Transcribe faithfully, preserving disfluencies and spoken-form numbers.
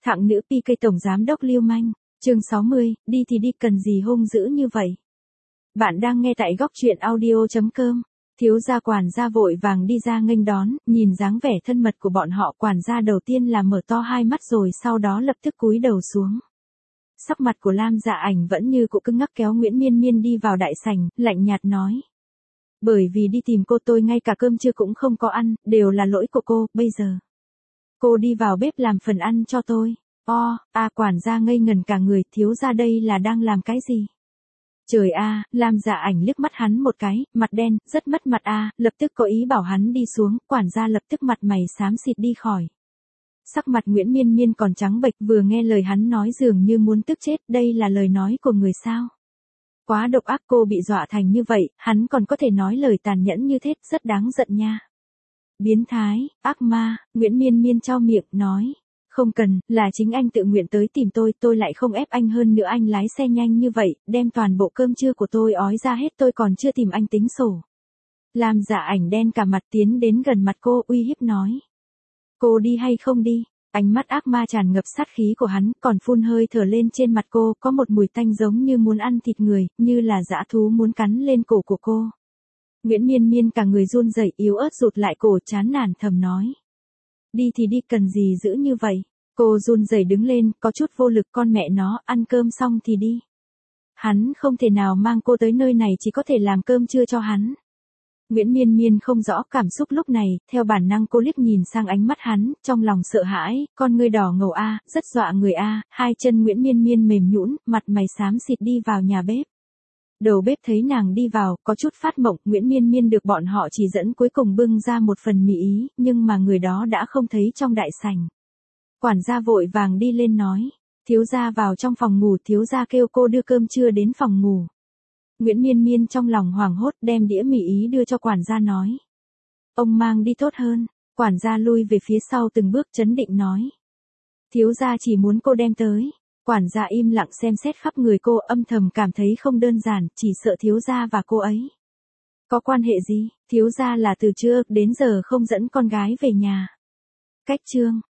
Thặng nữ pê ca tổng giám đốc lưu manh, chương sáu mươi, đi thì đi cần gì hung dữ như vậy. Bạn đang nghe tại góc truyện audio chấm com. Thiếu gia quản gia vội vàng đi ra nghênh đón, nhìn dáng vẻ thân mật của bọn họ, quản gia đầu tiên là mở to hai mắt rồi sau đó lập tức cúi đầu xuống. Sắc mặt của Lam Dạ Ảnh vẫn như cũ cứng ngắc kéo Nguyễn Miên Miên đi vào đại sảnh, lạnh nhạt nói. Bởi vì đi tìm cô tôi ngay cả cơm trưa cũng không có ăn, đều là lỗi của cô, bây giờ. Cô đi vào bếp làm phần ăn cho tôi. O, a quản gia ngây ngần cả người, thiếu gia đây là đang làm cái gì? Trời a, Lam Dạ Ảnh liếc mắt hắn một cái, mặt đen, rất mất mặt a, lập tức có ý bảo hắn đi xuống, quản gia lập tức mặt mày xám xịt đi khỏi. Sắc mặt Nguyễn Miên Miên còn trắng bệch, vừa nghe lời hắn nói dường như muốn tức chết, đây là lời nói của người sao? Quá độc ác, cô bị dọa thành như vậy, hắn còn có thể nói lời tàn nhẫn như thế, rất đáng giận nha. Biến thái, ác ma, Nguyễn Miên Miên chau miệng, nói. Không cần, là chính anh tự nguyện tới tìm tôi, tôi lại không ép anh, hơn nữa anh lái xe nhanh như vậy, đem toàn bộ cơm trưa của tôi ói ra hết, tôi còn chưa tìm anh tính sổ. Lam Dạ Ảnh đen cả mặt tiến đến gần mặt cô, uy hiếp nói. Cô đi hay không đi? Ánh mắt ác ma tràn ngập sát khí của hắn, còn phun hơi thở lên trên mặt cô, có một mùi tanh giống như muốn ăn thịt người, như là dã thú muốn cắn lên cổ của cô. Nguyễn Miên Miên cả người run rẩy, yếu ớt rụt lại cổ, chán nản thầm nói. Đi thì đi, cần gì giữ như vậy? Cô run rẩy đứng lên, có chút vô lực, con mẹ nó, ăn cơm xong thì đi. Hắn không thể nào mang cô tới nơi này, chỉ có thể làm cơm trưa cho hắn. Nguyễn Miên Miên không rõ cảm xúc lúc này, theo bản năng cô liếc nhìn sang ánh mắt hắn, trong lòng sợ hãi, con ngươi đỏ ngầu a, rất dọa người a, hai chân Nguyễn Miên Miên mềm nhũn, mặt mày xám xịt đi vào nhà bếp. Đầu bếp thấy nàng đi vào, có chút phát mộng, Nguyễn Miên Miên được bọn họ chỉ dẫn cuối cùng bưng ra một phần mì ý, nhưng mà người đó đã không thấy trong đại sảnh. Quản gia vội vàng đi lên nói, thiếu gia vào trong phòng ngủ, thiếu gia kêu cô đưa cơm trưa đến phòng ngủ. Nguyễn Miên Miên trong lòng hoảng hốt đem đĩa mì ý đưa cho quản gia nói. Ông mang đi tốt hơn, quản gia lui về phía sau từng bước trấn định nói. Thiếu gia chỉ muốn cô đem tới. Quản gia im lặng xem xét khắp người cô, âm thầm cảm thấy không đơn giản, chỉ sợ thiếu gia và cô ấy. Có quan hệ gì? Thiếu gia là từ trưa đến giờ không dẫn con gái về nhà. Cách chương.